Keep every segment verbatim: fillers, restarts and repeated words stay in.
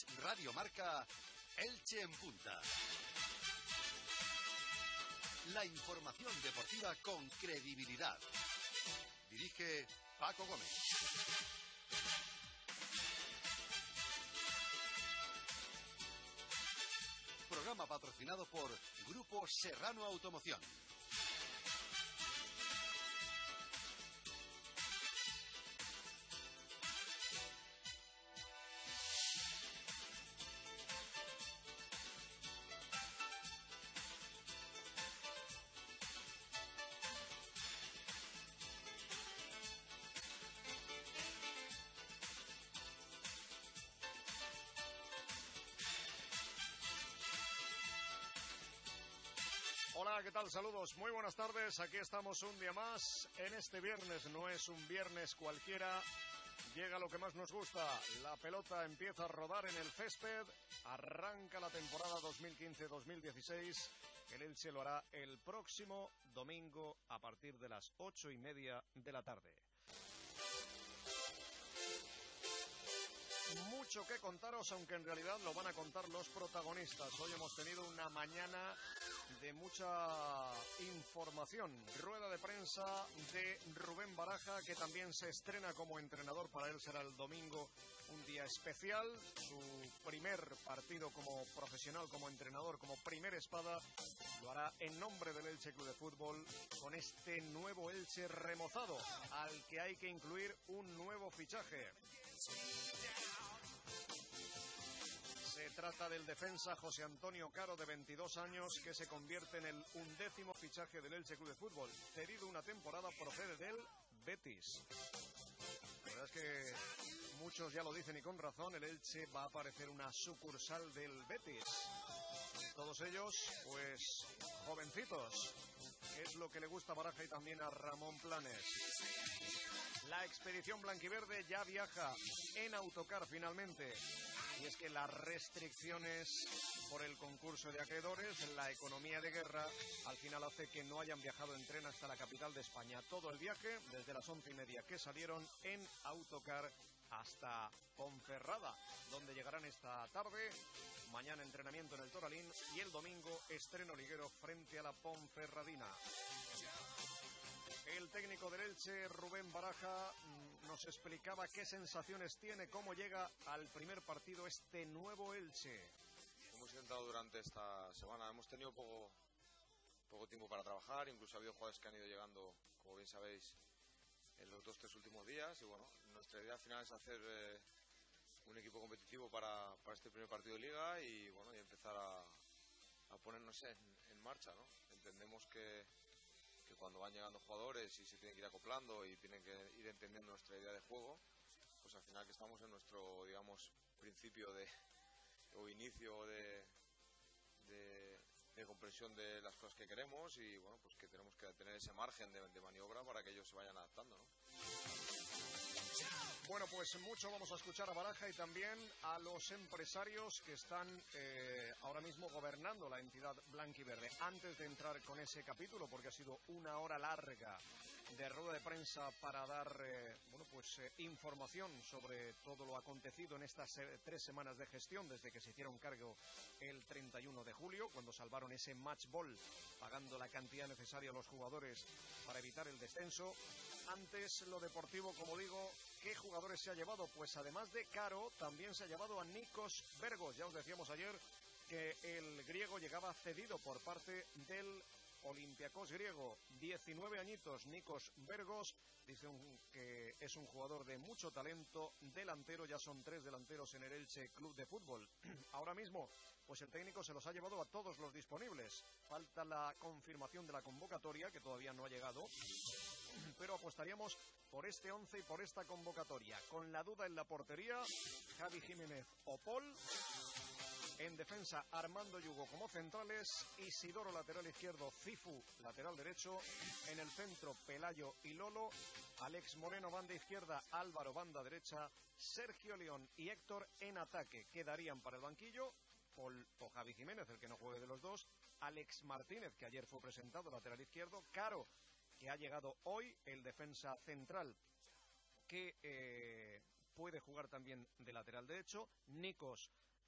Radio Marca, Elche en Punta. La información deportiva con credibilidad. Dirige Paco Gómez. Programa patrocinado por Grupo Serrano Automoción. Hola, ¿qué tal? Saludos, muy buenas tardes, aquí estamos un día más en este viernes, no es un viernes cualquiera, llega lo que más nos gusta, la pelota empieza a rodar en el césped, arranca la temporada dos mil quince dos mil dieciséis, el Elche lo hará el próximo domingo a partir de las ocho y media de la tarde. Mucho que contaros, aunque en realidad lo van a contar los protagonistas. Hoy hemos tenido una mañana de mucha información. Rueda de prensa de Rubén Baraja, que también se estrena como entrenador. Para él será el domingo un día especial. Su primer partido como profesional, como entrenador, como primer espada, lo hará en nombre del Elche Club de Fútbol, con este nuevo Elche remozado, al que hay que incluir un nuevo fichaje. Se trata del defensa José Antonio Caro, de veintidós años, que se convierte en el undécimo fichaje del Elche Club de Fútbol. Cedido una temporada, procede del Betis. La verdad es que muchos ya lo dicen y con razón, el Elche va a parecer una sucursal del Betis. Todos ellos, pues, jovencitos. Es lo que le gusta a Baraja y también a Ramón Planes. La expedición blanquiverde ya viaja en autocar finalmente. Y es que las restricciones por el concurso de acreedores, la economía de guerra, al final hace que no hayan viajado en tren hasta la capital de España. Todo el viaje, desde las once y media que salieron en autocar hasta Ponferrada, donde llegarán esta tarde. Mañana entrenamiento en el Toralín y el domingo estreno liguero frente a la Ponferradina. El técnico del Elche, Rubén Baraja, nos explicaba qué sensaciones tiene, cómo llega al primer partido este nuevo Elche. Hemos intentado durante esta semana, hemos tenido poco, poco tiempo para trabajar, incluso ha habido jugadores que han ido llegando, como bien sabéis, en los dos, tres últimos días. Y bueno, nuestra idea final es hacer eh, un equipo competitivo para, para este primer partido de Liga y bueno, y empezar a, a ponernos en, en marcha, ¿no? Entendemos que que cuando van llegando jugadores y se tienen que ir acoplando y tienen que ir entendiendo nuestra idea de juego, pues al final que estamos en nuestro, digamos, principio de o inicio de, de, de comprensión de las cosas que queremos y bueno, pues que tenemos que tener ese margen de, de maniobra para que ellos se vayan adaptando, ¿no? Bueno, pues mucho vamos a escuchar a Baraja y también a los empresarios que están eh, ahora mismo gobernando la entidad blanquiverde. Antes de entrar con ese capítulo, porque ha sido una hora larga de rueda de prensa para dar eh, bueno, pues eh, información sobre todo lo acontecido en estas eh, tres semanas de gestión desde que se hicieron cargo el treinta y uno de julio, cuando salvaron ese match ball pagando la cantidad necesaria a los jugadores para evitar el descenso. Antes, lo deportivo, como digo, ¿qué jugadores se ha llevado? Pues además de Caro, también se ha llevado a Nikos Vergos. Ya os decíamos ayer que el griego llegaba cedido por parte del Olympiacos griego. diecinueve añitos, Nikos Vergos. Dicen que es un jugador de mucho talento, delantero. Ya son tres delanteros en el Elche Club de Fútbol. Ahora mismo, pues el técnico se los ha llevado a todos los disponibles. Falta la confirmación de la convocatoria, que todavía no ha llegado, pero apostaríamos por este once y por esta convocatoria. Con la duda en la portería, Javi Jiménez o Paul. En defensa, Armando Yugo como centrales, Isidoro lateral izquierdo, Cifu lateral derecho. En el centro, Pelayo y Lolo. Alex Moreno banda izquierda, Álvaro banda derecha. Sergio León y Héctor en ataque. Quedarían para el banquillo Paul o Javi Jiménez, el que no juegue de los dos. Alex Martínez, que ayer fue presentado, lateral izquierdo. Caro, que ha llegado hoy, el defensa central, que eh, puede jugar también de lateral derecho. Nikos,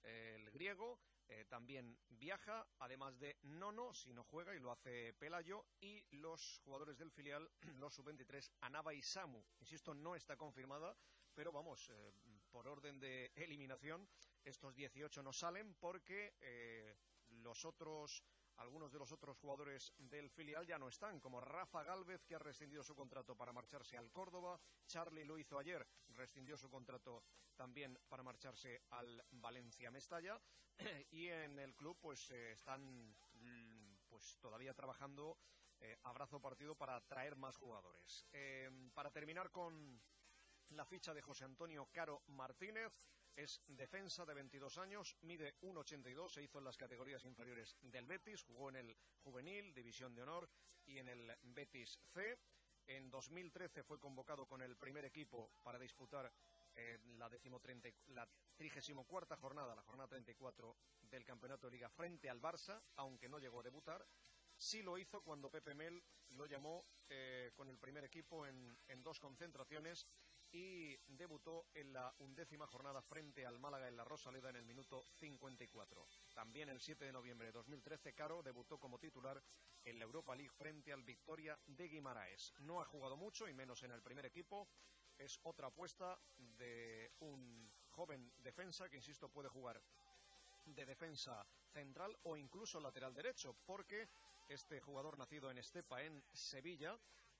el griego, eh, también viaja, además de Nono, si no juega, y lo hace Pelayo, y los jugadores del filial, los sub veintitrés, Anaba y Samu. Insisto, no está confirmada, pero vamos, eh, por orden de eliminación, estos dieciocho no salen porque eh, los otros... Algunos de los otros jugadores del filial ya no están, como Rafa Gálvez, que ha rescindido su contrato para marcharse al Córdoba. Charly lo hizo ayer, rescindió su contrato también para marcharse al Valencia Mestalla. Y en el club pues eh, están pues todavía trabajando eh, a brazo partido para traer más jugadores. Eh, para terminar con la ficha de José Antonio Caro Martínez. Es defensa de veintidós años, mide uno ochenta y dos, se hizo en las categorías inferiores del Betis, jugó en el Juvenil, División de Honor, y en el Betis C. En dos mil trece fue convocado con el primer equipo para disputar eh, la, la trigésima cuarta jornada, la jornada treinta y cuatro del Campeonato de Liga frente al Barça, aunque no llegó a debutar. Sí lo hizo cuando Pepe Mel lo llamó eh, con el primer equipo en, en dos concentraciones, y debutó en la undécima jornada frente al Málaga en la Rosaleda en el minuto cincuenta y cuatro. También el siete de noviembre de dos mil trece, Caro debutó como titular en la Europa League frente al Victoria de Guimaraes. No ha jugado mucho, y menos en el primer equipo. Es otra apuesta de un joven defensa que, insisto, puede jugar de defensa central o incluso lateral derecho, porque este jugador, nacido en Estepa, en Sevilla,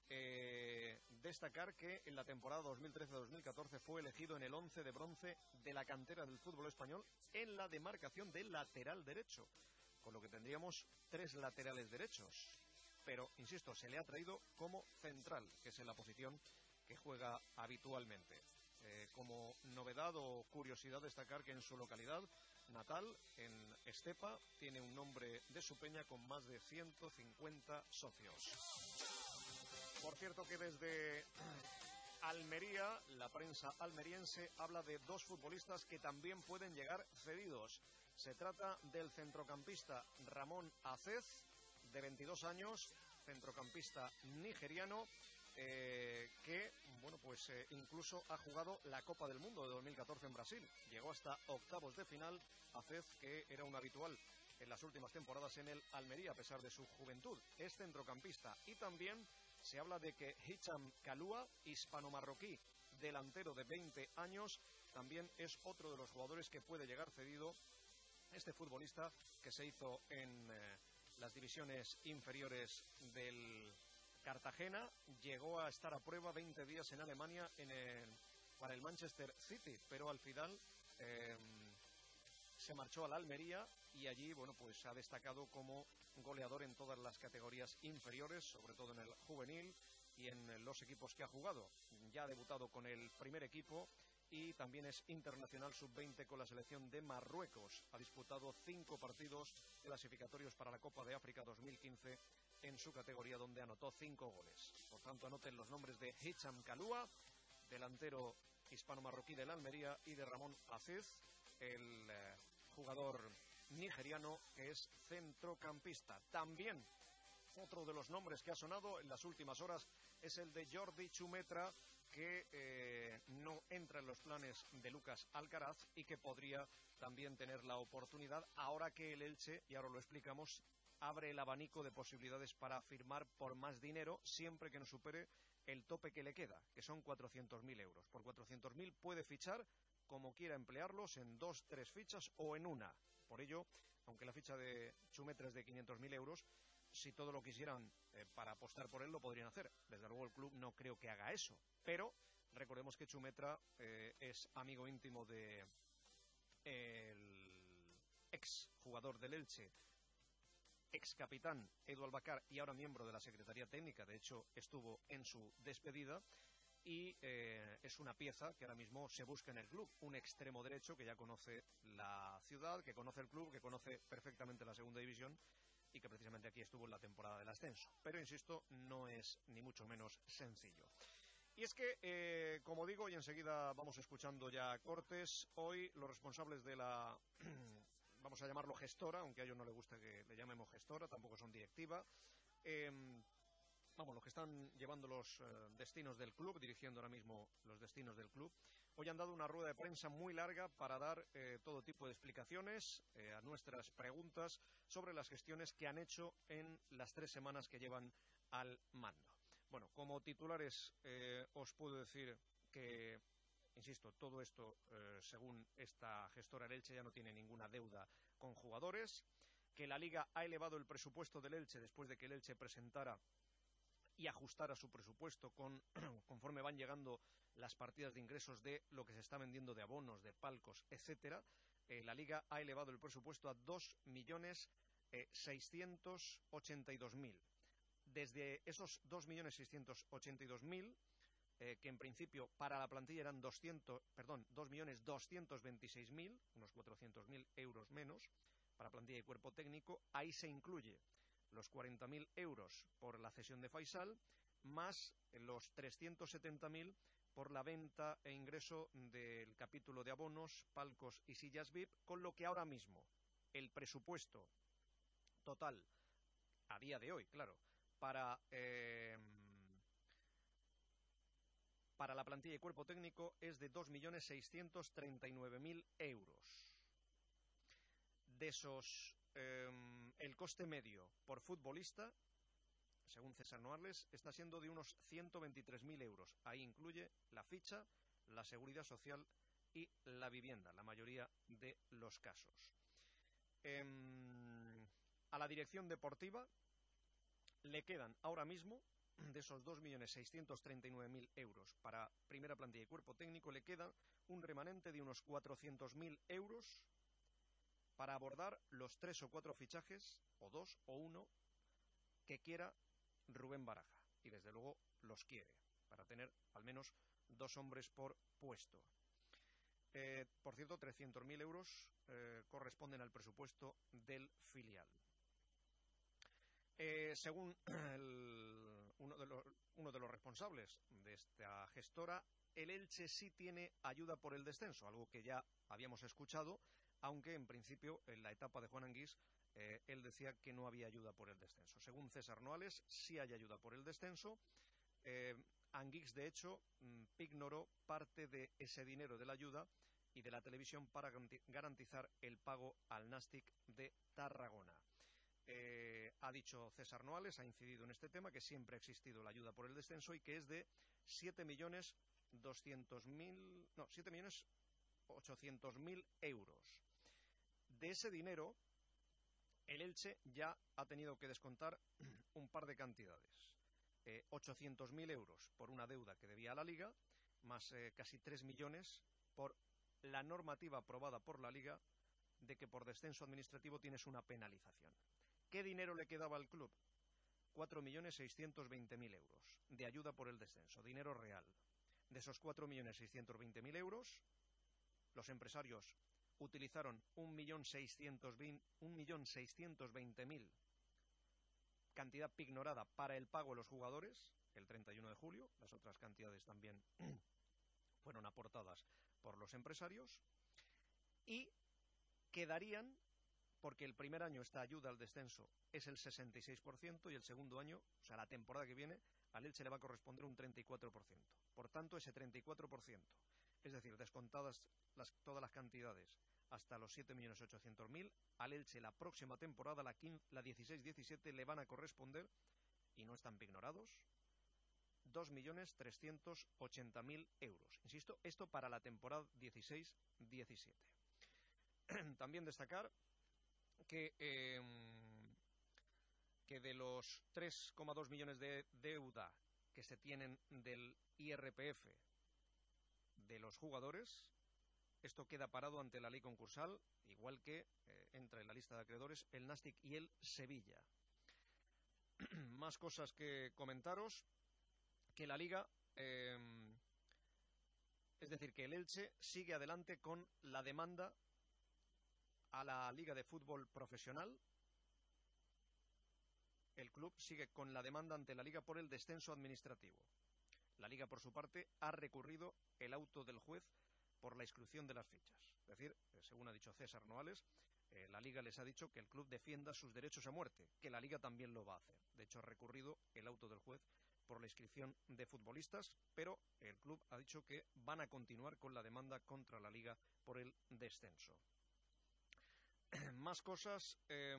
Eh, destacar que en la temporada dos mil trece dos mil catorce fue elegido en el once de bronce de la cantera del fútbol español en la demarcación del lateral derecho, con lo que tendríamos tres laterales derechos, pero insisto, se le ha traído como central, que es en la posición que juega habitualmente. Eh, como novedad o curiosidad, destacar que en su localidad natal, en Estepa, tiene un nombre de su peña con más de ciento cincuenta socios. Por cierto que desde Almería, la prensa almeriense habla de dos futbolistas que también pueden llegar cedidos. Se trata del centrocampista Ramón Acez, de veintidós años, centrocampista nigeriano, eh, que bueno pues eh, incluso ha jugado la Copa del Mundo de dos mil catorce en Brasil. Llegó hasta octavos de final. Acez, que era un habitual en las últimas temporadas en el Almería, a pesar de su juventud, es centrocampista. Y también se habla de que Hicham Kalua, hispano-marroquí, delantero de veinte años, también es otro de los jugadores que puede llegar cedido. Este futbolista, que se hizo en eh, las divisiones inferiores del Cartagena, llegó a estar a prueba veinte días en Alemania en el, para el Manchester City, pero al final eh, se marchó a la Almería, y allí bueno pues ha destacado como goleador en todas las categorías inferiores, sobre todo en el juvenil y en los equipos que ha jugado. Ya ha debutado con el primer equipo y también es internacional sub veinte con la selección de Marruecos. Ha disputado cinco partidos clasificatorios para la Copa de África dos mil quince en su categoría, donde anotó cinco goles. Por tanto, anoten los nombres de Hicham Kalua, delantero hispano-marroquí del Almería, y de Ramón Acez, el eh, jugador nigeriano, que es centrocampista. También otro de los nombres que ha sonado en las últimas horas es el de Jordi Chumetra, que eh, no entra en los planes de Lucas Alcaraz y que podría también tener la oportunidad, ahora que el Elche, y ahora lo explicamos, abre el abanico de posibilidades para firmar por más dinero, siempre que no supere el tope que le queda, que son cuatrocientos mil euros. Por cuatrocientos mil puede fichar como quiera emplearlos, en dos, tres fichas o en una. Por ello, aunque la ficha de Chumetra es de quinientos mil euros, si todo lo quisieran eh, para apostar por él, lo podrían hacer. Desde luego el club no creo que haga eso, pero recordemos que Chumetra eh, es amigo íntimo de el ex jugador del Elche, ex capitán Edu Albacar, y ahora miembro de la Secretaría Técnica. De hecho, estuvo en su despedida. Y eh, es una pieza que ahora mismo se busca en el club, un extremo derecho que ya conoce la ciudad, que conoce el club, que conoce perfectamente la segunda división, y que precisamente aquí estuvo en la temporada del ascenso. Pero, insisto, no es ni mucho menos sencillo. Y es que, eh, como digo, y enseguida vamos escuchando ya cortes, hoy los responsables de la, vamos a llamarlo gestora, aunque a ellos no les gusta que le llamemos gestora, tampoco son directiva, eh, Vamos, los que están llevando los eh, destinos del club, dirigiendo ahora mismo los destinos del club, Hoy han dado una rueda de prensa muy larga para dar eh, todo tipo de explicaciones eh, a nuestras preguntas sobre las gestiones que han hecho en las tres semanas que llevan al mando. Bueno, como titulares eh, os puedo decir que, insisto, todo esto, eh, según esta gestora, el Elche ya no tiene ninguna deuda con jugadores, que la Liga ha elevado el presupuesto del Elche después de que el Elche presentara y ajustara su presupuesto con, conforme van llegando las partidas de ingresos de lo que se está vendiendo de abonos, de palcos, etcétera. Eh, la Liga ha elevado el presupuesto a dos millones seiscientos ochenta y dos mil. Desde esos dos millones seiscientos ochenta y dos mil, eh, que en principio para la plantilla eran doscientos, perdón, dos millones doscientos veintiséis mil, unos cuatrocientos mil euros menos para plantilla y cuerpo técnico, ahí se incluye los cuarenta mil euros por la cesión de Faisal, más los trescientos setenta mil por la venta e ingreso del capítulo de abonos, palcos y sillas V I P, con lo que ahora mismo el presupuesto total, a día de hoy, claro, para, eh, para la plantilla y cuerpo técnico es de dos millones seiscientos treinta y nueve mil euros. De esos, eh, el coste medio por futbolista, según César Noales, está siendo de unos ciento veintitrés mil euros. Ahí incluye la ficha, la seguridad social y la vivienda, la mayoría de los casos. Eh, a la dirección deportiva le quedan ahora mismo, de esos dos millones seiscientos treinta y nueve mil euros para primera plantilla y cuerpo técnico, le queda un remanente de unos cuatrocientos mil euros para abordar los tres o cuatro fichajes, o dos o uno, que quiera Rubén Baraja. Y desde luego los quiere, para tener al menos dos hombres por puesto. Eh, por cierto, trescientos mil euros eh, corresponden al presupuesto del filial. Eh, según el, uno, de los, uno de los responsables de esta gestora, el Elche sí tiene ayuda por el descenso, algo que ya habíamos escuchado, aunque en principio en la etapa de Juan Anguís eh, él decía que no había ayuda por el descenso. Según César Noales, sí hay ayuda por el descenso. Eh, Anguís, de hecho, ignoró parte de ese dinero de la ayuda y de la televisión para garantizar el pago al Nastic de Tarragona. Eh, ha dicho César Noales, ha incidido en este tema, que siempre ha existido la ayuda por el descenso y que es de siete millones doscientos mil, no, siete millones ochocientos mil euros. De ese dinero, el Elche ya ha tenido que descontar un par de cantidades. Eh, ochocientos mil euros por una deuda que debía a la Liga, más eh, casi tres millones por la normativa aprobada por la Liga de que por descenso administrativo tienes una penalización. ¿Qué dinero le quedaba al club? cuatro millones seiscientos veinte mil euros de ayuda por el descenso, dinero real. De esos cuatro millones seiscientos veinte mil euros, los empresarios utilizaron un millón seiscientos veinte mil, cantidad pignorada, para el pago de los jugadores el treinta y uno de julio. Las otras cantidades también fueron aportadas por los empresarios. Y quedarían, porque el primer año esta ayuda al descenso es el sesenta y seis por ciento y el segundo año, o sea, la temporada que viene, al Elche le va a corresponder un treinta y cuatro por ciento. Por tanto, ese treinta y cuatro por ciento, es decir, descontadas las, todas las cantidades hasta los siete millones ochocientos mil, al Elche la próxima temporada, la, la dieciséis diecisiete, le van a corresponder, y no están pignorados, dos millones trescientos ochenta mil euros. Insisto, esto para la temporada dieciséis diecisiete. También destacar que, eh, que de los tres coma dos millones de deuda que se tienen del I R P F de los jugadores, esto queda parado ante la ley concursal, igual que eh, entra en la lista de acreedores el Nastic y el Sevilla. Más cosas que comentaros, que la Liga, eh, es decir, que el Elche sigue adelante con la demanda a la Liga de Fútbol Profesional. El club sigue con la demanda ante la Liga por el descenso administrativo. La Liga, por su parte, ha recurrido el auto del juez por la inscripción de las fichas. Es decir, según ha dicho César Noales, eh, la Liga les ha dicho que el club defienda sus derechos a muerte, que la Liga también lo va a hacer. De hecho, ha recurrido el auto del juez por la inscripción de futbolistas, pero el club ha dicho que van a continuar con la demanda contra la Liga por el descenso. Más cosas. Eh,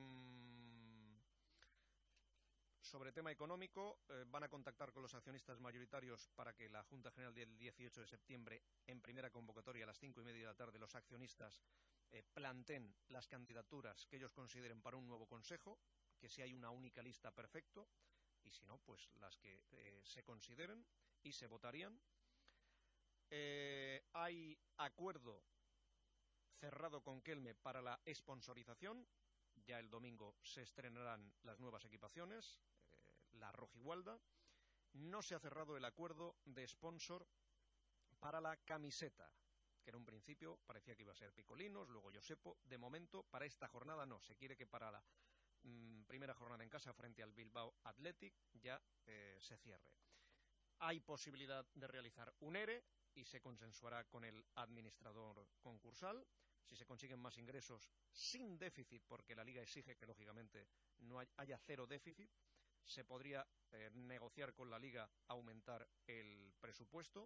sobre tema económico, eh, van a contactar con los accionistas mayoritarios para que la Junta General del dieciocho de septiembre, en primera convocatoria a las cinco y media de la tarde, los accionistas eh, planteen las candidaturas que ellos consideren para un nuevo consejo, que si hay una única lista, perfecto, y si no, pues las que eh, se consideren, y se votarían. Eh, hay acuerdo cerrado con Kelme para la sponsorización. Ya el domingo se estrenarán las nuevas equipaciones, eh, la rojigualda. No se ha cerrado el acuerdo de sponsor para la camiseta, que en un principio parecía que iba a ser Picolinos, luego Josepo. De momento, para esta jornada no. Se quiere que para la mmm, primera jornada en casa frente al Bilbao Athletic ya eh, se cierre. Hay posibilidad de realizar un ERE y se consensuará con el administrador concursal. Si se consiguen más ingresos sin déficit, porque la Liga exige que lógicamente no haya cero déficit, se podría eh, negociar con la Liga aumentar el presupuesto.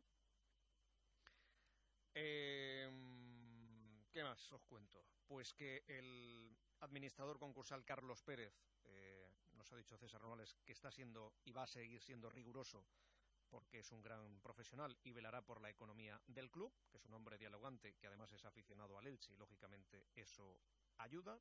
Eh, ¿Qué más os cuento? Pues que el administrador concursal Carlos Pérez, eh, nos ha dicho César Nogales, que está siendo y va a seguir siendo riguroso, porque es un gran profesional y velará por la economía del club, que es un hombre dialogante, que además es aficionado al Elche y lógicamente eso ayuda.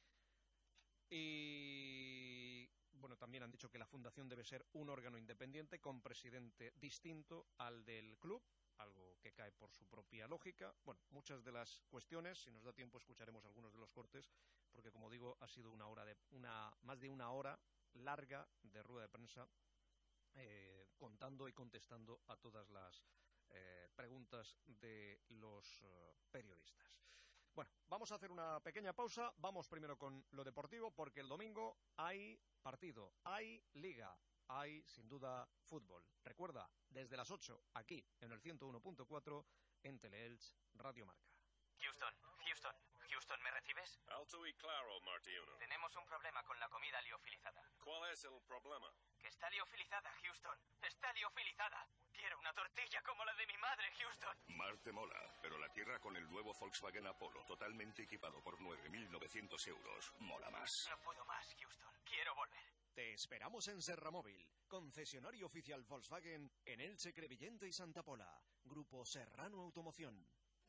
Y bueno, también han dicho que la fundación debe ser un órgano independiente con presidente distinto al del club, algo que cae por su propia lógica. Bueno, muchas de las cuestiones, si nos da tiempo escucharemos algunos de los cortes, porque como digo, ha sido una hora de una más de una hora larga de rueda de prensa, Eh, contando y contestando a todas las eh, preguntas de los uh, periodistas. Bueno, vamos a hacer una pequeña pausa. Vamos primero con lo deportivo, porque el domingo hay partido, hay liga, hay sin duda fútbol. Recuerda, desde las ocho, aquí en el ciento uno punto cuatro, en Teleelch Radio Marca. Houston, Houston, Houston, ¿me recibes? Alto y claro, Marty uno. Tenemos un problema con la comida liofilizada. ¿Cuál es el problema? Que está liofilizada, Houston. Está liofilizada. Quiero una tortilla como la de mi madre, Houston. Marte mola, pero la tierra con el nuevo Volkswagen Apollo, totalmente equipado por nueve mil novecientos euros, mola más. No puedo más, Houston. Quiero volver. Te esperamos en Serramóvil, concesionario oficial Volkswagen en Elche, Crevillente y Santa Pola. Grupo Serrano Automoción.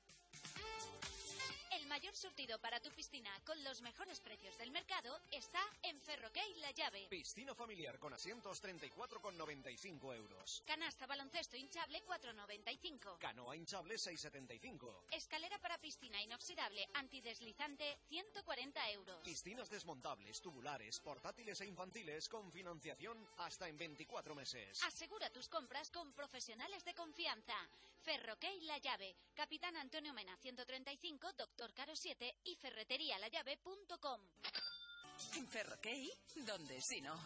El mayor surtido para tu piscina con los mejores precios del mercado está en Ferroquey La Llave. Piscina familiar con asientos treinta y cuatro con noventa y cinco euros. Canasta baloncesto hinchable cuatro noventa y cinco. Canoa hinchable seis setenta y cinco. Escalera para piscina inoxidable antideslizante ciento cuarenta euros. Piscinas desmontables, tubulares, portátiles e infantiles con financiación hasta en veinticuatro meses. Asegura tus compras con profesionales de confianza. Ferroquey La Llave, Capitán Antonio Mena ciento treinta y cinco, Doctor Caro siete y ferretería la llave punto com. Ferroquey, ¿dónde si no?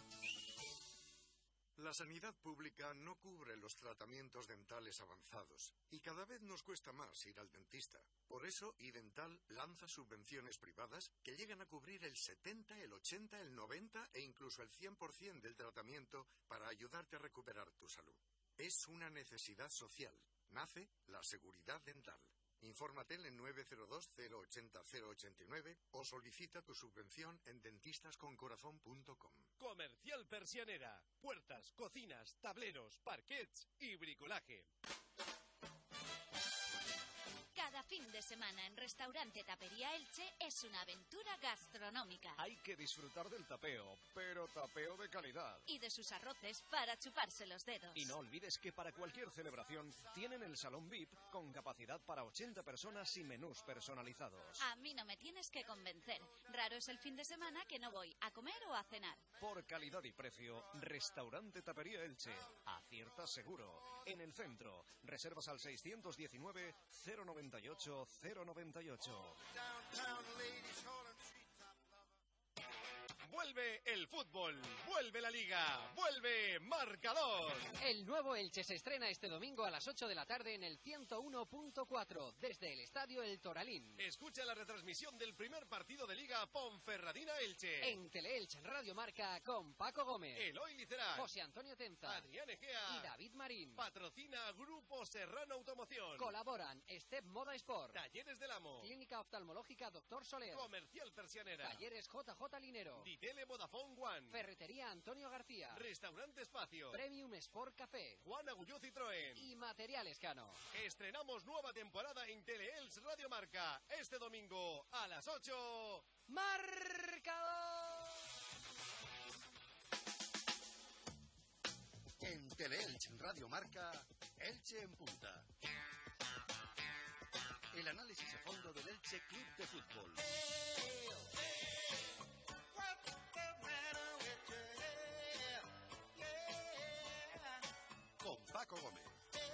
La sanidad pública no cubre los tratamientos dentales avanzados y cada vez nos cuesta más ir al dentista. Por eso, iDental lanza subvenciones privadas que llegan a cubrir el setenta, el ochenta, el noventa e incluso el cien por ciento del tratamiento para ayudarte a recuperar tu salud. Es una necesidad social. Nace la seguridad dental. Infórmate en el nueve cero dos, cero ochenta, cero ochenta y nueve o solicita tu subvención en dentistas con corazón punto com. Comercial Persianera. Puertas, cocinas, tableros, parquets y bricolaje. Cada fin de semana en Restaurante Tapería Elche es una aventura gastronómica. Hay que disfrutar del tapeo, pero tapeo de calidad. Y de sus arroces para chuparse los dedos. Y no olvides que para cualquier celebración tienen el salón V I P con capacidad para ochenta personas y menús personalizados. A mí no me tienes que convencer. Raro es el fin de semana que no voy a comer o a cenar. Por calidad y precio, Restaurante Tapería Elche. Acierta seguro. En el centro. Reservas al seiscientos diecinueve, cero noventa y ocho, cero noventa y ocho. Vuelve Vuelve el fútbol, vuelve la liga, vuelve Marcador. El nuevo Elche se estrena este domingo a las ocho de la tarde en el ciento uno punto cuatro, desde el Estadio El Toralín. Escucha la retransmisión del primer partido de Liga Ponferradina-Elche. En Teleelch Radio Marca con Paco Gómez, Eloy Liceral, José Antonio Tenza, Adrián Egea y David Marín. Patrocina Grupo Serrano Automoción. Colaboran Step Moda Sport, Talleres del Amo, Clínica Oftalmológica Doctor Soler, Comercial Persianera, Talleres J J Linero, Ditele Vodafone One, Ferretería Antonio García, Restaurante Espacio, Premium Sport Café, Juan Agulló Citroën y Materiales Cano. Estrenamos nueva temporada en Teleelch Radio Marca este domingo a las ocho. ¡Marcador! En Teleelch Radio Marca, Elche en punta. El análisis a fondo del Elche Club de Fútbol. Con Paco Gómez.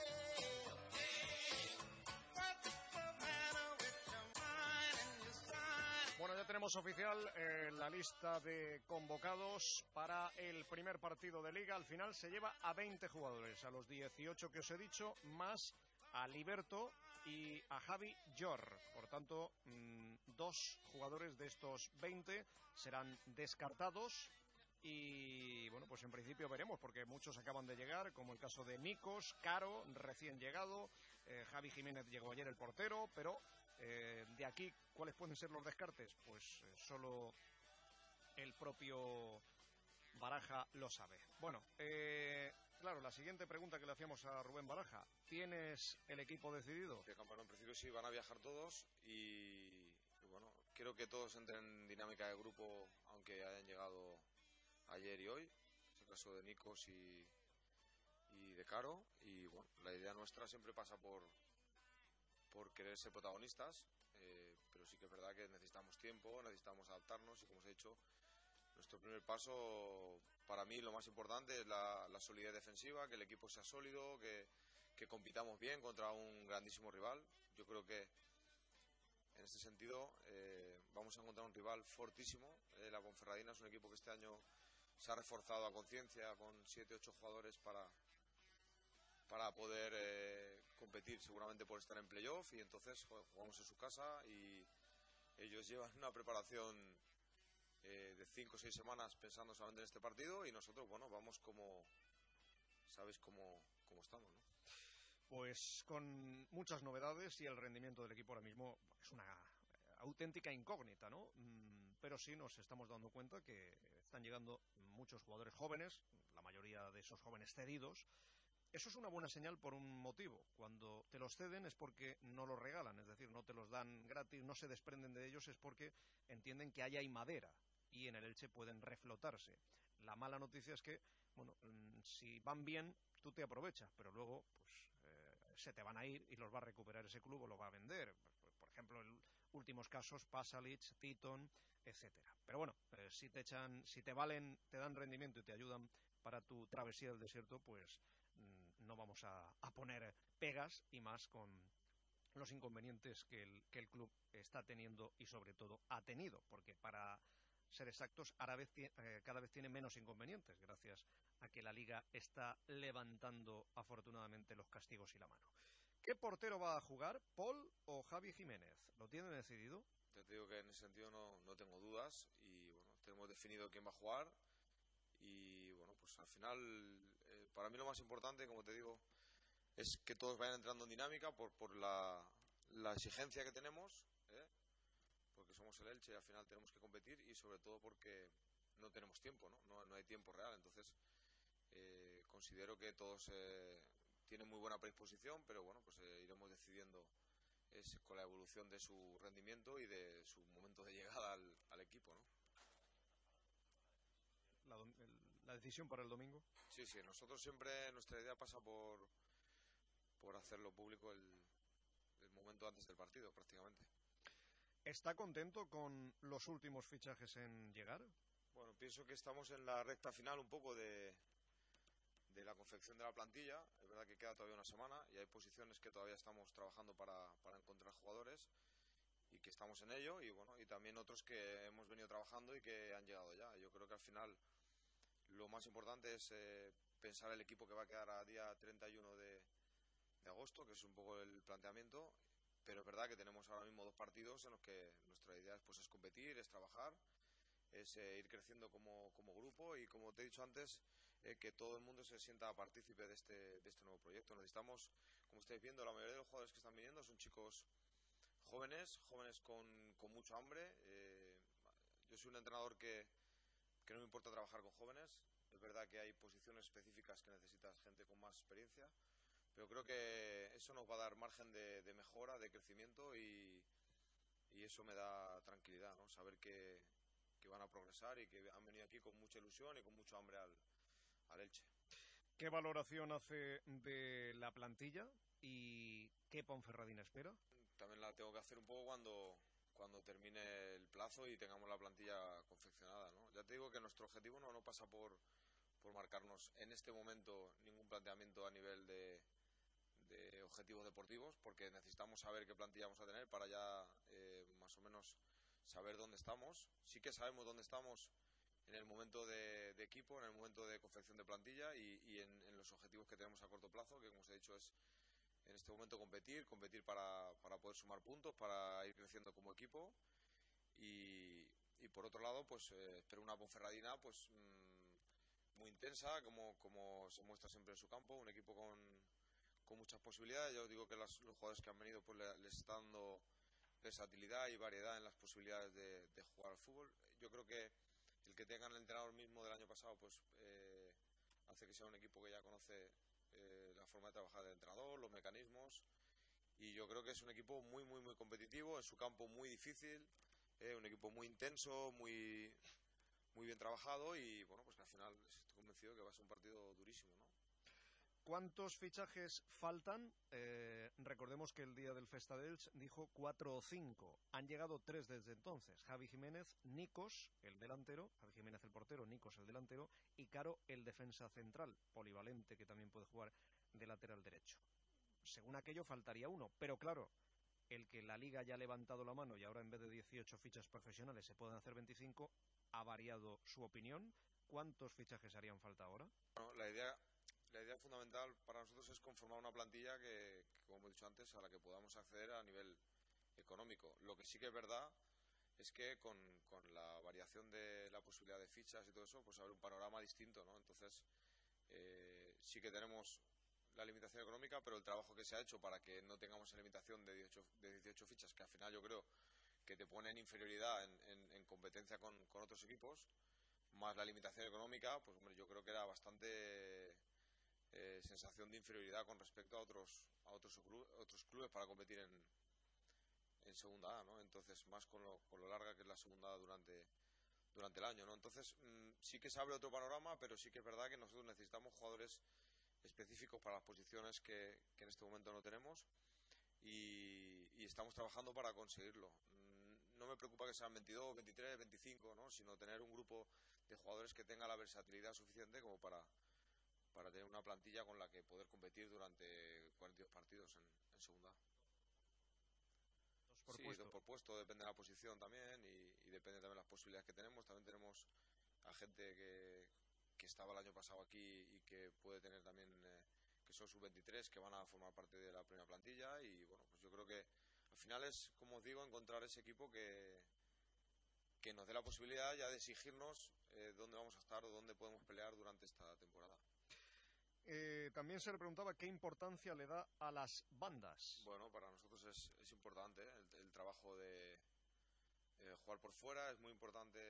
Bueno, ya tenemos oficial eh, la lista de convocados para el primer partido de Liga. Al final se lleva a veinte jugadores, a los dieciocho que os he dicho, más a Liberto y a Javi Llor. Por tanto, mmm, dos jugadores de estos veinte serán descartados. Y bueno, pues en principio veremos, porque muchos acaban de llegar, como el caso de Nikos, Caro, recién llegado, eh, Javi Jiménez llegó ayer, el portero, pero eh, de aquí, ¿cuáles pueden ser los descartes? Pues eh, solo el propio Baraja lo sabe. Bueno, eh, claro, la siguiente pregunta que le hacíamos a Rubén Baraja, ¿tienes el equipo decidido? De Campano, en principio sí, van a viajar todos y, y bueno, quiero que todos entren en dinámica de grupo, aunque hayan llegado ayer y hoy, es el caso de Nikos y, y de Caro, y bueno, la idea nuestra siempre pasa por por querer ser protagonistas, eh, pero sí que es verdad que necesitamos tiempo, necesitamos adaptarnos, y como os he dicho, nuestro primer paso, para mí lo más importante es la, la solidez defensiva, que el equipo sea sólido, que, que compitamos bien contra un grandísimo rival. Yo creo que en este sentido eh, vamos a encontrar un rival fortísimo. eh, la Ponferradina es un equipo que este año se ha reforzado a conciencia con siete ocho jugadores para, para poder eh, competir seguramente por estar en playoff, y entonces joder, jugamos en su casa y ellos llevan una preparación eh, de cinco o seis semanas pensando solamente en este partido, y nosotros, bueno, vamos como, sabéis cómo, cómo estamos, ¿no? Pues con muchas novedades, y el rendimiento del equipo ahora mismo es una auténtica incógnita, ¿no? Mm, pero sí nos estamos dando cuenta que están llegando muchos jugadores jóvenes, la mayoría de esos jóvenes cedidos. Eso es una buena señal por un motivo. Cuando te los ceden es porque no los regalan, es decir, no te los dan gratis, no se desprenden de ellos, es porque entienden que ahí hay madera y en el Elche pueden reflotarse. La mala noticia es que, bueno, si van bien, tú te aprovechas, pero luego pues eh, se te van a ir y los va a recuperar ese club o lo va a vender. Por ejemplo, en últimos casos, Pasalic, Titon, etcétera. Pero bueno, eh, si te echan, si te valen, te dan rendimiento y te ayudan para tu travesía del desierto, pues mmm, no vamos a, a poner pegas, y más con los inconvenientes que el, que el club está teniendo y sobre todo ha tenido, porque para ser exactos, cada vez, eh, cada vez tiene menos inconvenientes gracias a que la Liga está levantando afortunadamente los castigos y la mano. ¿Qué portero va a jugar, Paul o Javi Jiménez? ¿Lo tienen decidido? Te digo que en ese sentido no, no tengo dudas, y bueno, tenemos definido quién va a jugar, y bueno, pues al final eh, para mí lo más importante, como te digo, es que todos vayan entrando en dinámica por, por la, la exigencia que tenemos, ¿eh? Porque somos el Elche y al final tenemos que competir, y sobre todo porque no tenemos tiempo, ¿no? No, no hay tiempo real, entonces eh, considero que todos eh, tienen muy buena predisposición, pero bueno, pues eh, iremos decidiendo es con la evolución de su rendimiento y de su momento de llegada al, al equipo, ¿no? La, el, ¿La decisión para el domingo? Sí, sí, nosotros siempre, nuestra idea pasa por por hacerlo público el, el momento antes del partido, prácticamente. ¿Está contento con los últimos fichajes en llegar? Bueno, pienso que estamos en la recta final un poco de, de la confección de la plantilla. Es verdad que queda todavía una semana y hay posiciones que todavía estamos trabajando para, para encontrar jugadores. y que estamos en ello, y bueno, y también otros que hemos venido trabajando y que han llegado ya. Yo creo que al final lo más importante es eh, pensar el equipo que va a quedar a día treinta y uno de, de agosto, que es un poco el planteamiento, pero es verdad que tenemos ahora mismo dos partidos en los que nuestra idea es, pues, es competir, es trabajar, es eh, ir creciendo como, como grupo, y como te he dicho antes, eh, que todo el mundo se sienta partícipe de este, de este nuevo proyecto. Necesitamos, como estáis viendo, la mayoría de los jugadores que están viniendo son chicos jóvenes, jóvenes con, con mucho hambre. Eh, yo soy un entrenador que, que no me importa trabajar con jóvenes. Es verdad que hay posiciones específicas que necesitas gente con más experiencia, pero creo que eso nos va a dar margen de, de mejora, de crecimiento, y, y eso me da tranquilidad, ¿no? Saber que, que van a progresar y que han venido aquí con mucha ilusión y con mucho hambre al, al Elche. ¿Qué valoración hace de la plantilla y qué Ponferradina espera? También la tengo que hacer un poco cuando, cuando termine el plazo y tengamos la plantilla confeccionada, ¿no? Ya te digo que nuestro objetivo no, no pasa por, por marcarnos en este momento ningún planteamiento a nivel de, de objetivos deportivos, porque necesitamos saber qué plantilla vamos a tener para ya eh, más o menos saber dónde estamos. Sí que sabemos dónde estamos en el momento de, de equipo, en el momento de confección de plantilla, y, y en, en los objetivos que tenemos a corto plazo, que como os he dicho es en este momento competir, competir para, para poder sumar puntos, para ir creciendo como equipo, y, y por otro lado, pues eh, espero una Ponferradina pues mmm, muy intensa, como, como se muestra siempre en su campo, un equipo con, con muchas posibilidades. Ya os digo que las, los jugadores que han venido pues le, les está dando versatilidad y variedad en las posibilidades de, de jugar al fútbol. Yo creo que el que tengan el entrenador mismo del año pasado pues eh, hace que sea un equipo que ya conoce eh, la forma de trabajar del entrenador, los mecanismos, y yo creo que es un equipo muy muy muy competitivo, en su campo muy difícil, eh, un equipo muy intenso, muy muy bien trabajado, y bueno, pues que al final estoy convencido que va a ser un partido durísimo, ¿no? ¿Cuántos fichajes faltan? Eh, recordemos que el día del Festa d'Elx dijo cuatro o cinco. Han llegado tres desde entonces. Javi Jiménez, Nikos, el delantero, Javi Jiménez el portero, Nikos el delantero, y Caro el defensa central, polivalente, que también puede jugar de lateral derecho. Según aquello faltaría uno, pero claro, el que la Liga ya ha levantado la mano y ahora en vez de dieciocho fichas profesionales se pueden hacer veinticinco, ha variado su opinión. ¿Cuántos fichajes harían falta ahora? Bueno, la idea... La idea fundamental para nosotros es conformar una plantilla que, que, como he dicho antes, a la que podamos acceder a nivel económico. Lo que sí que es verdad es que con, con la variación de la posibilidad de fichas y todo eso, pues abre un panorama distinto, ¿no? Entonces, eh, sí que tenemos la limitación económica, pero el trabajo que se ha hecho para que no tengamos esa limitación de dieciocho, de dieciocho fichas, que al final yo creo que te pone en inferioridad en, en, en competencia con, con otros equipos, más la limitación económica, pues hombre, yo creo que era bastante... Eh, sensación de inferioridad con respecto a otros a otros, otros clubes para competir en, en segunda A, ¿no? Entonces, más con lo, con lo larga que es la segunda A durante, durante el año, ¿no? Entonces, mmm, sí que se abre otro panorama, pero sí que es verdad que nosotros necesitamos jugadores específicos para las posiciones que, que en este momento no tenemos, y, y estamos trabajando para conseguirlo. Mm, no me preocupa que sean veintidós, veintitrés, veinticinco, ¿no? Sino tener un grupo de jugadores que tenga la versatilidad suficiente como para para tener una plantilla con la que poder competir durante cuarenta y dos partidos en, en segunda. Dos por sí, puesto. dos por puesto, depende de la posición también, y, y depende también de las posibilidades que tenemos. También tenemos a gente que, que estaba el año pasado aquí y que puede tener también, eh, que son sub veintitrés, que van a formar parte de la primera plantilla, y bueno, pues yo creo que al final es, como os digo, encontrar ese equipo que que nos dé la posibilidad ya de exigirnos eh, dónde vamos a estar o dónde podemos pelear durante esta temporada. Eh, también se le preguntaba qué importancia le da a las bandas. Bueno, para nosotros es, es importante ¿eh? el, el trabajo de eh, jugar por fuera, es muy importante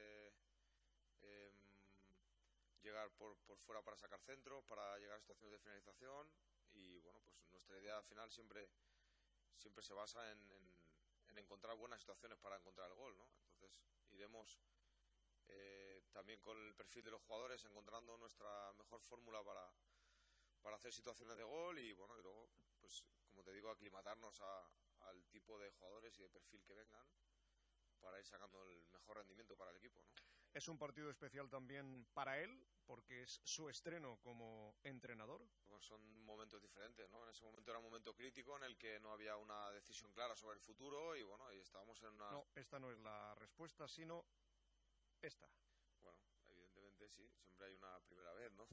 eh, llegar por, por fuera para sacar centros, para llegar a situaciones de finalización, y bueno, pues nuestra idea al final siempre siempre se basa en, en, en encontrar buenas situaciones para encontrar el gol, ¿no? Entonces iremos eh, también con el perfil de los jugadores encontrando nuestra mejor fórmula para para hacer situaciones de gol, y bueno, y luego, pues como te digo, aclimatarnos a, al tipo de jugadores y de perfil que vengan para ir sacando el mejor rendimiento para el equipo, ¿no? ¿Es un partido especial también para él, porque es su estreno como entrenador? Pues son momentos diferentes, ¿no? En ese momento era un momento crítico en el que no había una decisión clara sobre el futuro y bueno, y estábamos en una... No, esta no es la respuesta, sino esta. Bueno, evidentemente sí, siempre hay una primera vez, ¿no?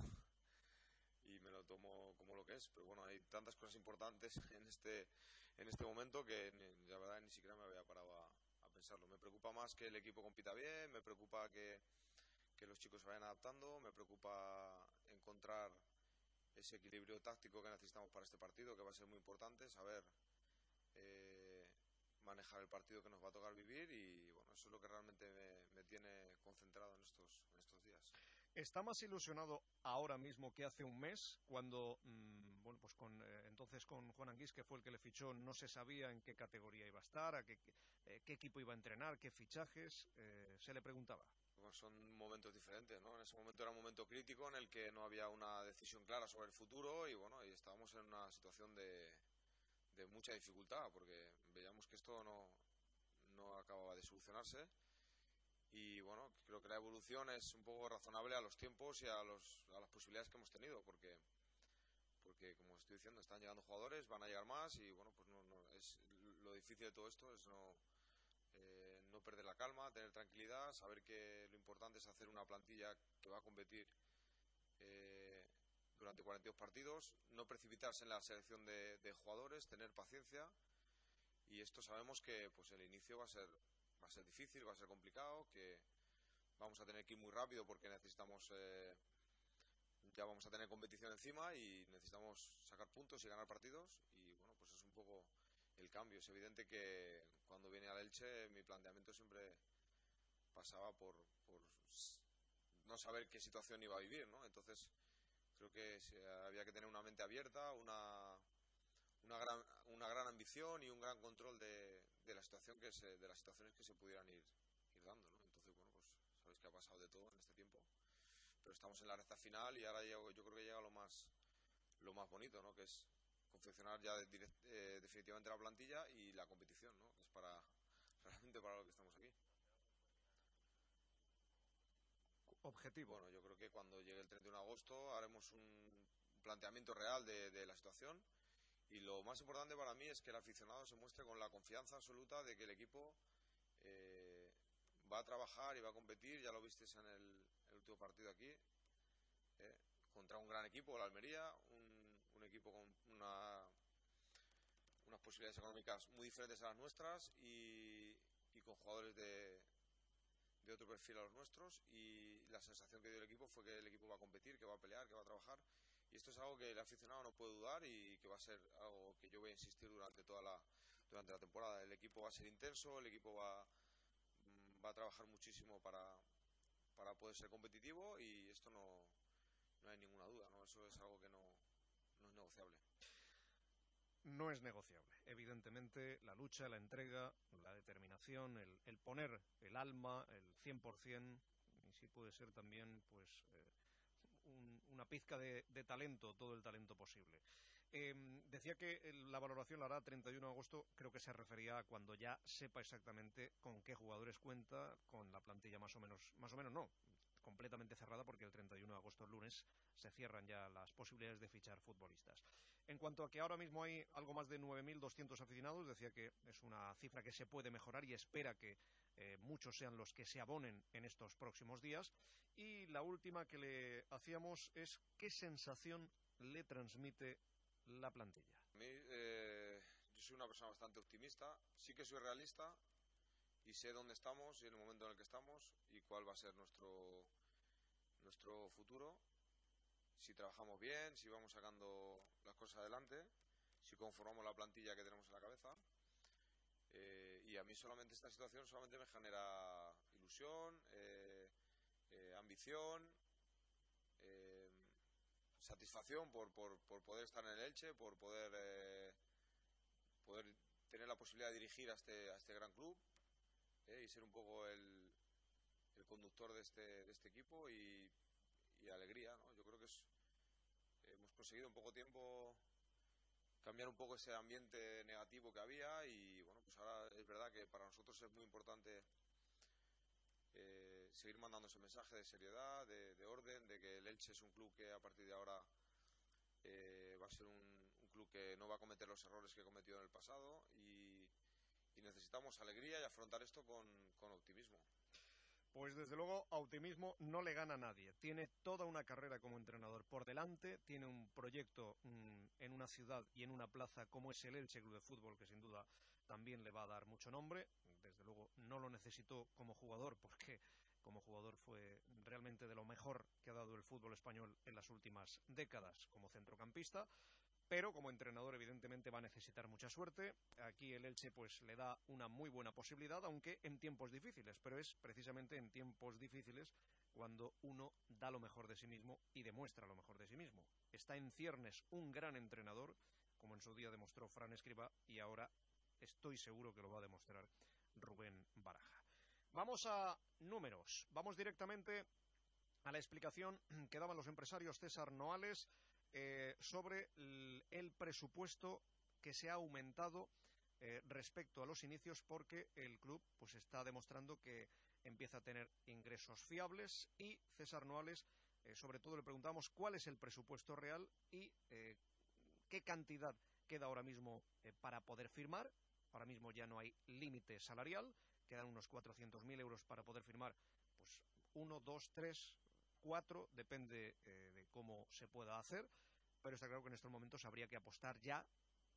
Y me lo tomo como lo que es, pero bueno, hay tantas cosas importantes en este en este momento que ni, la verdad ni siquiera me había parado a, a pensarlo. Me preocupa más que el equipo compita bien, me preocupa que, que los chicos se vayan adaptando, me preocupa encontrar ese equilibrio táctico que necesitamos para este partido, que va a ser muy importante, saber eh, manejar el partido que nos va a tocar vivir y bueno, eso es lo que realmente me, me tiene concentrado en estos, en estos días. ¿Está más ilusionado ahora mismo que hace un mes, cuando, mmm, bueno, pues con eh, entonces con Juan Anguís, que fue el que le fichó, no se sabía en qué categoría iba a estar, a qué, eh, qué equipo iba a entrenar, qué fichajes, eh, se le preguntaba? Pues son momentos diferentes, ¿no? En ese momento era un momento crítico en el que no había una decisión clara sobre el futuro y bueno, y estábamos en una situación de, de mucha dificultad porque veíamos que esto no, no acababa de solucionarse. Y bueno, creo que la evolución es un poco razonable a los tiempos y a, los, a las posibilidades que hemos tenido, porque, porque como estoy diciendo, están llegando jugadores, van a llegar más y bueno, pues no, no es lo difícil de todo esto es no, eh, no perder la calma, tener tranquilidad, saber que lo importante es hacer una plantilla que va a competir eh, durante cuarenta y dos partidos, no precipitarse en la selección de, de jugadores, tener paciencia y esto sabemos que pues el inicio va a ser va a ser difícil, va a ser complicado, que vamos a tener que ir muy rápido porque necesitamos eh, ya vamos a tener competición encima y necesitamos sacar puntos y ganar partidos y bueno, pues es un poco el cambio. Es evidente que cuando viene al Elche mi planteamiento siempre pasaba por, por no saber qué situación iba a vivir, ¿no? Entonces creo que había que tener una mente abierta, una una gran una gran ambición y un gran control de, de la situación que se, de las situaciones que se pudieran ir, ir dando, ¿no? Entonces bueno, pues sabéis que ha pasado de todo en este tiempo, pero estamos en la recta final y ahora yo, yo creo que llega lo más lo más bonito, ¿no? Que es confeccionar ya de, direct, eh, definitivamente la plantilla y la competición, ¿no? Que es para realmente para lo que estamos aquí. Objetivo. Bueno, yo creo que cuando llegue el treinta y uno de agosto haremos un planteamiento real de, de la situación. Y lo más importante para mí es que el aficionado se muestre con la confianza absoluta de que el equipo eh, va a trabajar y va a competir. Ya lo visteis en el, el último partido aquí, eh, contra un gran equipo, la Almería, un, un equipo con una, unas posibilidades económicas muy diferentes a las nuestras y, y con jugadores de, de otro perfil a los nuestros. Y la sensación que dio el equipo fue que el equipo va a competir, que va a pelear, que va a trabajar. Y esto es algo que el aficionado no puede dudar y que va a ser algo que yo voy a insistir durante toda la durante la temporada. El equipo va a ser intenso, el equipo va, va a trabajar muchísimo para, para poder ser competitivo y esto no, no hay ninguna duda, ¿no? Eso es algo que no, no es negociable. No es negociable. Evidentemente, la lucha, la entrega, la determinación, el, el poner el alma, el cien por cien, y si puede ser también, pues... Eh, Un, una pizca de, de talento, todo el talento posible. Eh, decía que la valoración la hará treinta y uno de agosto, creo que se refería a cuando ya sepa exactamente con qué jugadores cuenta, con la plantilla más o menos, más o menos no, completamente cerrada, porque el treinta y uno de agosto, el lunes, se cierran ya las posibilidades de fichar futbolistas. En cuanto a que ahora mismo hay algo más de nueve mil doscientos aficionados, decía que es una cifra que se puede mejorar y espera que eh, muchos sean los que se abonen en estos próximos días. Y la última que le hacíamos es ¿qué sensación le transmite la plantilla? A mí, eh, yo soy una persona bastante optimista, sí que soy realista y sé dónde estamos y en el momento en el que estamos y cuál va a ser nuestro, nuestro futuro. Si trabajamos bien, si vamos sacando las cosas adelante, si conformamos la plantilla que tenemos en la cabeza. Eh, y a mí solamente esta situación solamente me genera ilusión, eh, eh, ambición, eh, satisfacción por, por, por poder estar en el Elche, por poder eh, poder tener la posibilidad de dirigir a este, a este gran club eh, y ser un poco el, el conductor de este, de este equipo y, y alegría, ¿no? Yo creo que es, hemos conseguido en poco tiempo cambiar un poco ese ambiente negativo que había y bueno, pues ahora es verdad que para nosotros es muy importante eh, seguir mandando ese mensaje de seriedad, de, de orden, de que el Elche es un club que a partir de ahora eh, va a ser un, un club que no va a cometer los errores que cometió en el pasado y, y necesitamos alegría y afrontar esto con, con optimismo. Pues desde luego, a optimismo no le gana a nadie. Tiene toda una carrera como entrenador por delante, tiene un proyecto mmm, en una ciudad y en una plaza como es el Elche Club de Fútbol, que sin duda también le va a dar mucho nombre. Desde luego no lo necesitó como jugador, porque como jugador fue realmente de lo mejor que ha dado el fútbol español en las últimas décadas como centrocampista. Pero como entrenador evidentemente va a necesitar mucha suerte. Aquí el Elche pues le da una muy buena posibilidad, aunque en tiempos difíciles, pero es precisamente en tiempos difíciles cuando uno da lo mejor de sí mismo y demuestra lo mejor de sí mismo. Está en ciernes un gran entrenador, como en su día demostró Fran Escribá, y ahora estoy seguro que lo va a demostrar Rubén Baraja. Vamos a números, vamos directamente a la explicación que daban los empresarios César Noales Eh, sobre el, el presupuesto que se ha aumentado eh, respecto a los inicios, porque el club pues está demostrando que empieza a tener ingresos fiables. Y César Noales, eh, sobre todo le preguntamos cuál es el presupuesto real y eh, qué cantidad queda ahora mismo eh, para poder firmar. Ahora mismo ya no hay límite salarial, quedan unos cuatrocientos mil euros para poder firmar, pues uno, dos, tres, cuatro, depende eh, de cómo se pueda hacer, pero está claro que en estos momentos habría que apostar ya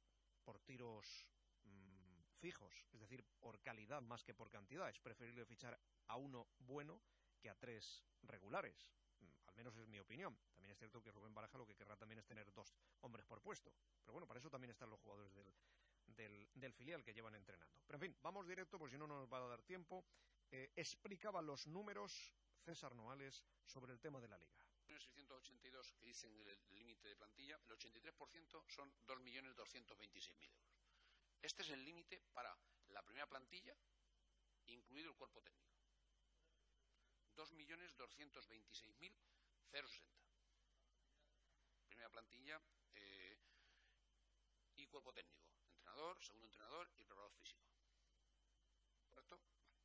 por tiros mmm, fijos, es decir, por calidad más que por cantidad. Es preferible fichar a uno bueno que a tres regulares, mm, al menos es mi opinión. También es cierto que Rubén Baraja lo que querrá también es tener dos hombres por puesto, pero bueno, para eso también están los jugadores del, del, del filial que llevan entrenando. Pero en fin, vamos directo, pues si no, no nos va a dar tiempo. Eh, explicaba los números César Noales sobre el tema de la Liga. seiscientos ochenta y dos que dicen el límite de plantilla, el ochenta y tres por ciento son dos millones doscientos veintiséis mil euros. Este es el límite para la primera plantilla, incluido el cuerpo técnico. dos millones doscientos veintiséis mil sesenta. Primera plantilla eh, y cuerpo técnico. Entrenador, segundo entrenador y preparador físico. ¿Correcto?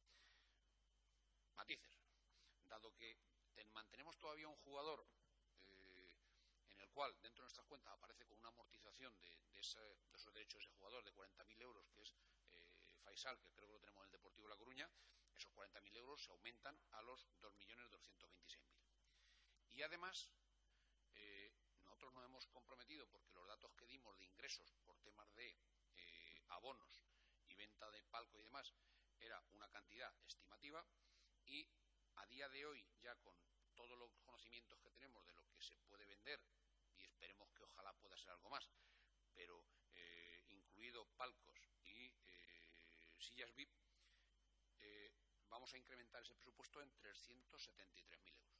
Matices. Dado que mantenemos todavía un jugador eh, en el cual dentro de nuestras cuentas aparece con una amortización de, de, ese, de esos derechos de ese jugador de cuarenta mil euros, que es eh, Faisal, que creo que lo tenemos en el Deportivo La Coruña, esos cuarenta mil euros se aumentan a los dos millones doscientos veintiséis mil. Y además, eh, nosotros nos hemos comprometido, porque los datos que dimos de ingresos por temas de eh, abonos y venta de palco y demás, era una cantidad estimativa, y a día de hoy, ya con todos los conocimientos que tenemos de lo que se puede vender, y esperemos que ojalá pueda ser algo más, pero eh, incluido palcos y eh, sillas V I P, eh, vamos a incrementar ese presupuesto en trescientos setenta y tres mil euros.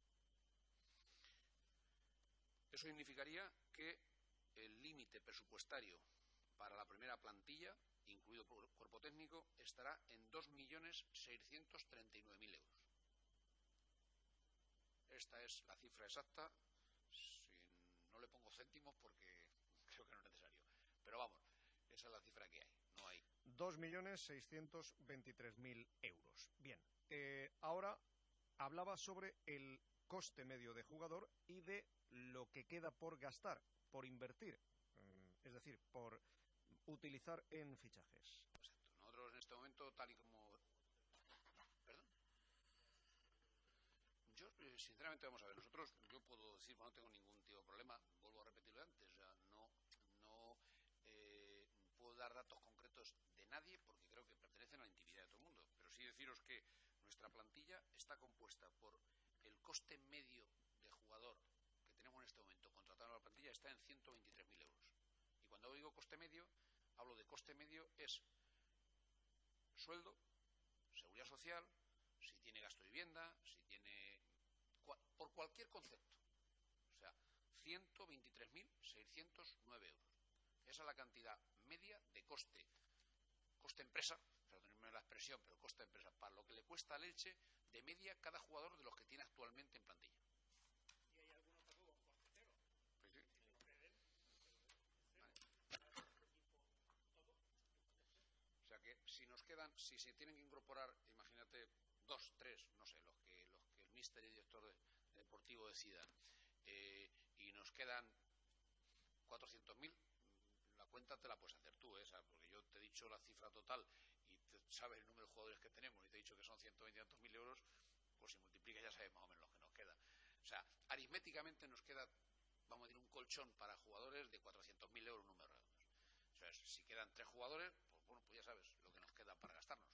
Eso significaría que el límite presupuestario para la primera plantilla, incluido por cuerpo técnico, estará en dos millones seiscientos treinta y nueve mil euros. Esta es la cifra exacta. Sin, no le pongo céntimos porque creo que no es necesario. Pero vamos, esa es la cifra que hay. No hay. dos millones seiscientos veintitrés mil euros. Bien, eh, ahora hablaba sobre el coste medio de jugador y de lo que queda por gastar, por invertir, es decir, por utilizar en fichajes. Exacto. Nosotros en este momento, tal y como... ¿Perdón? Yo, eh, sinceramente, vamos a ver, nosotros, yo puedo decir, bueno, no tengo ningún tipo de problema, vuelvo a repetirlo de antes, o sea, no, no eh, puedo dar datos concretos de nadie porque creo que pertenecen a la intimidad de todo el mundo, pero sí deciros que nuestra plantilla está compuesta por el coste medio de jugador que tenemos en este momento contratado en la plantilla está en ciento veintitrés mil euros. Y cuando digo coste medio, hablo de coste medio es sueldo, seguridad social, si tiene gasto de vivienda, si tiene... por cualquier concepto. O sea, ciento veintitrés mil seiscientos nueve euros. Esa es la cantidad media de coste, coste empresa, perdónenme la expresión, pero coste empresa, para lo que le cuesta al Elche de media cada jugador de los que tiene actualmente en plantilla. ¿Y hay alguno tampoco con coste cero? Pues sí. O sea que si nos quedan, si se tienen que incorporar, imagínate, dos, tres, no sé, los que los que el míster y el director de, deportivo decidan, eh, y nos quedan cuatrocientos mil, la cuenta te la puedes hacer tú, ¿eh? O sea, porque yo te he dicho la cifra total y te, sabes el número de jugadores que tenemos y te he dicho que son ciento veinte mil euros, pues si multiplicas ya sabes más o menos lo que nos queda. O sea, aritméticamente nos queda, vamos a decir, un colchón para jugadores de cuatrocientos mil euros, números redondos. O sea, si quedan tres jugadores, pues bueno, pues ya sabes lo que nos queda para gastarnos.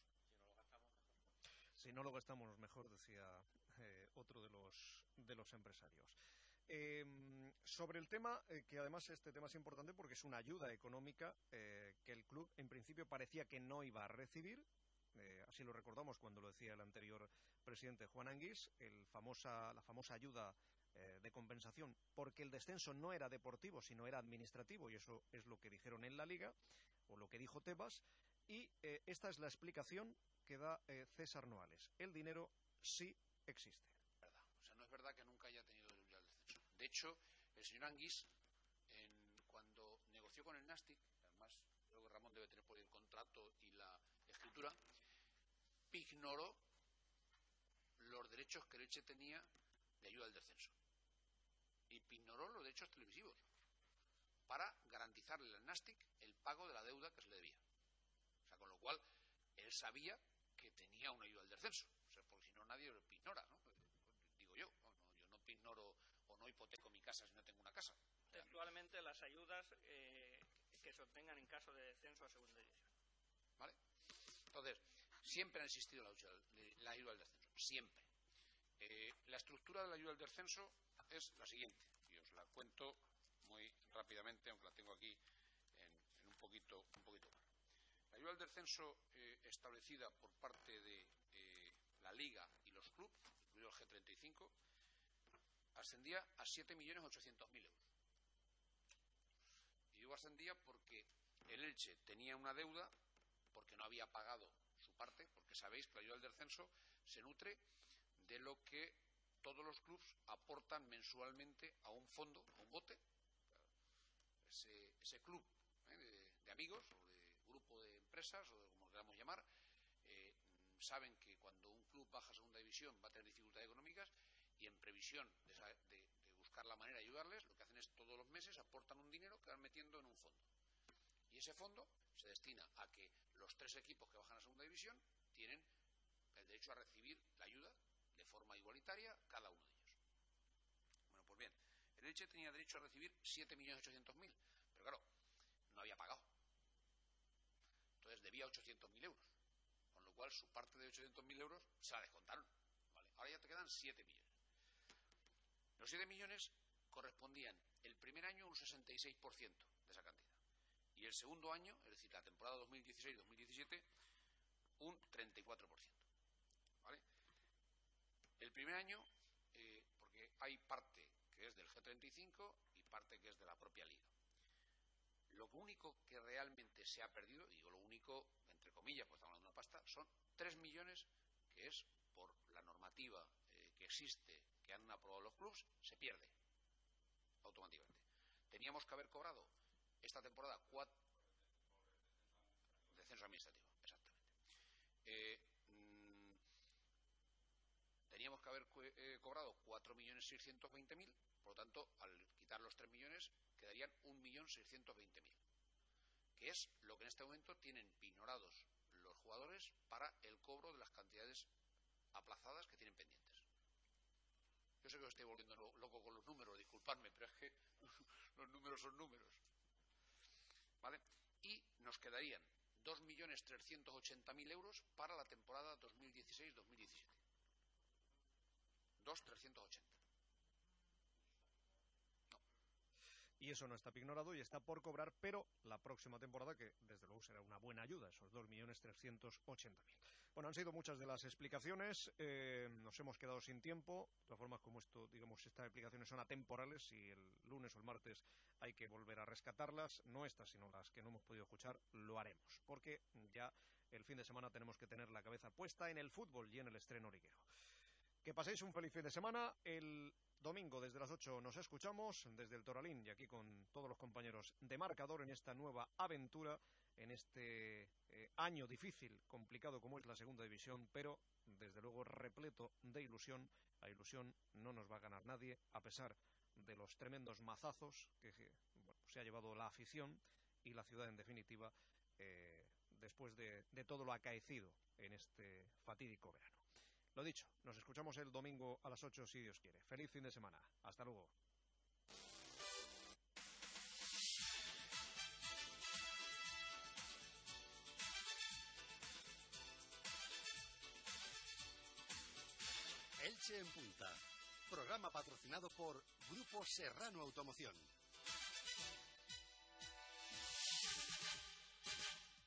Si no lo gastamos mejor, decía eh, otro de los de los empresarios. Eh, sobre el tema, eh, que además este tema es importante porque es una ayuda económica eh, que el club en principio parecía que no iba a recibir. Eh, así lo recordamos cuando lo decía el anterior presidente Juan Anguís, el famosa, la famosa ayuda eh, de compensación, porque el descenso no era deportivo, sino era administrativo, y eso es lo que dijeron en la Liga, o lo que dijo Tebas, y eh, esta es la explicación que da eh, César Noales. El dinero sí existe. Verdad. O sea, no es verdad que nunca haya tenido el descenso. De hecho, el señor Anguís, en, cuando negoció con el Nastic, además creo que Ramón debe tener por ahí el contrato y la escritura, ignoró los derechos que el Elche tenía de ayuda al descenso y ignoró los derechos televisivos para garantizarle al Nastic el pago de la deuda que se le debía. O sea, con lo cual él sabía que tenía una ayuda al descenso. O sea, porque si no nadie lo ignora, ¿no? Digo yo, no, no, yo no ignoro o no hipoteco mi casa si no tengo una casa. O sea, textualmente las ayudas eh, que se obtengan en caso de descenso a segunda división. ¿Vale? Entonces, siempre ha existido la ayuda, la ayuda al descenso, siempre. Eh, la estructura de la ayuda al descenso es la siguiente, y os la cuento muy rápidamente, aunque la tengo aquí en, en un poquito un poquito más. La ayuda al descenso eh, establecida por parte de eh, la Liga y los clubes, incluido el G treinta y cinco, ascendía a siete millones ochocientos mil euros. Y digo ascendía porque el Elche tenía una deuda porque no había pagado su parte, porque sabéis que la ayuda al descenso se nutre de lo que todos los clubes aportan mensualmente a un fondo, a un bote. Ese, ese club ¿eh? de, de amigos o de grupo de empresas o de como lo queramos llamar, eh, saben que cuando un club baja a segunda división va a tener dificultades económicas y en previsión de, de, de buscar la manera de ayudarles, lo que hacen es todos los meses aportan un dinero que van metiendo en un fondo. Y ese fondo se destina a que los tres equipos que bajan a segunda división tienen el derecho a recibir la ayuda de forma igualitaria cada uno de ellos. Bueno, pues bien, el Elche tenía derecho a recibir siete millones ochocientos mil, pero claro, no había pagado. Entonces debía ochocientos mil euros, con lo cual su parte de ochocientos mil euros se la descontaron. ¿Vale? Ahora ya te quedan siete millones. Los siete millones correspondían el primer año un sesenta y seis por ciento de esa cantidad. Y el segundo año, es decir, la temporada dos mil dieciséis dos mil diecisiete, un treinta y cuatro por ciento. ¿Vale? El primer año, eh, porque hay parte que es del G treinta y cinco y parte que es de la propia Liga. Lo único que realmente se ha perdido, digo lo único, entre comillas, pues estamos hablando de una pasta, son tres millones, que es por la normativa eh, que existe, que han aprobado los clubes, se pierde automáticamente. Teníamos que haber cobrado esta temporada cuatro descenso administrativo, exactamente. Eh, mmm, teníamos que haber eh, cobrado cuatro millones seiscientos veinte mil, por lo tanto, al quitar los tres millones, quedarían un millón seiscientos veinte mil, que es lo que en este momento tienen pinorados los jugadores para el cobro de las cantidades aplazadas que tienen pendientes. Yo sé que os estoy volviendo loco con los números, disculpadme, pero es que los números son números. ¿Vale? Y nos quedarían dos millones trescientos ochenta mil euros para la temporada dos mil dieciséis dos mil diecisiete. dos millones trescientos ochenta. No. Y eso no está ignorado y está por cobrar, pero la próxima temporada, que desde luego será una buena ayuda, esos dos millones trescientos ochenta mil. Bueno, han sido muchas de las explicaciones, eh, nos hemos quedado sin tiempo, de todas formas, como esto, digamos, estas explicaciones son atemporales y el lunes o el martes hay que volver a rescatarlas, no estas, sino las que no hemos podido escuchar, lo haremos, porque ya el fin de semana tenemos que tener la cabeza puesta en el fútbol y en el estreno liguero. Que paséis un feliz fin de semana. El domingo desde las ocho nos escuchamos desde el Toralín y aquí con todos los compañeros de Marcador en esta nueva aventura, en este eh, año difícil, complicado como es la segunda división, pero desde luego repleto de ilusión. La ilusión no nos va a ganar nadie, a pesar de los tremendos mazazos que bueno, se ha llevado la afición y la ciudad en definitiva, eh, después de, de todo lo acaecido en este fatídico verano. Lo dicho, nos escuchamos el domingo a las ocho si Dios quiere. Feliz fin de semana. Hasta luego. Elche en Punta. Programa patrocinado por Grupo Serrano Automoción.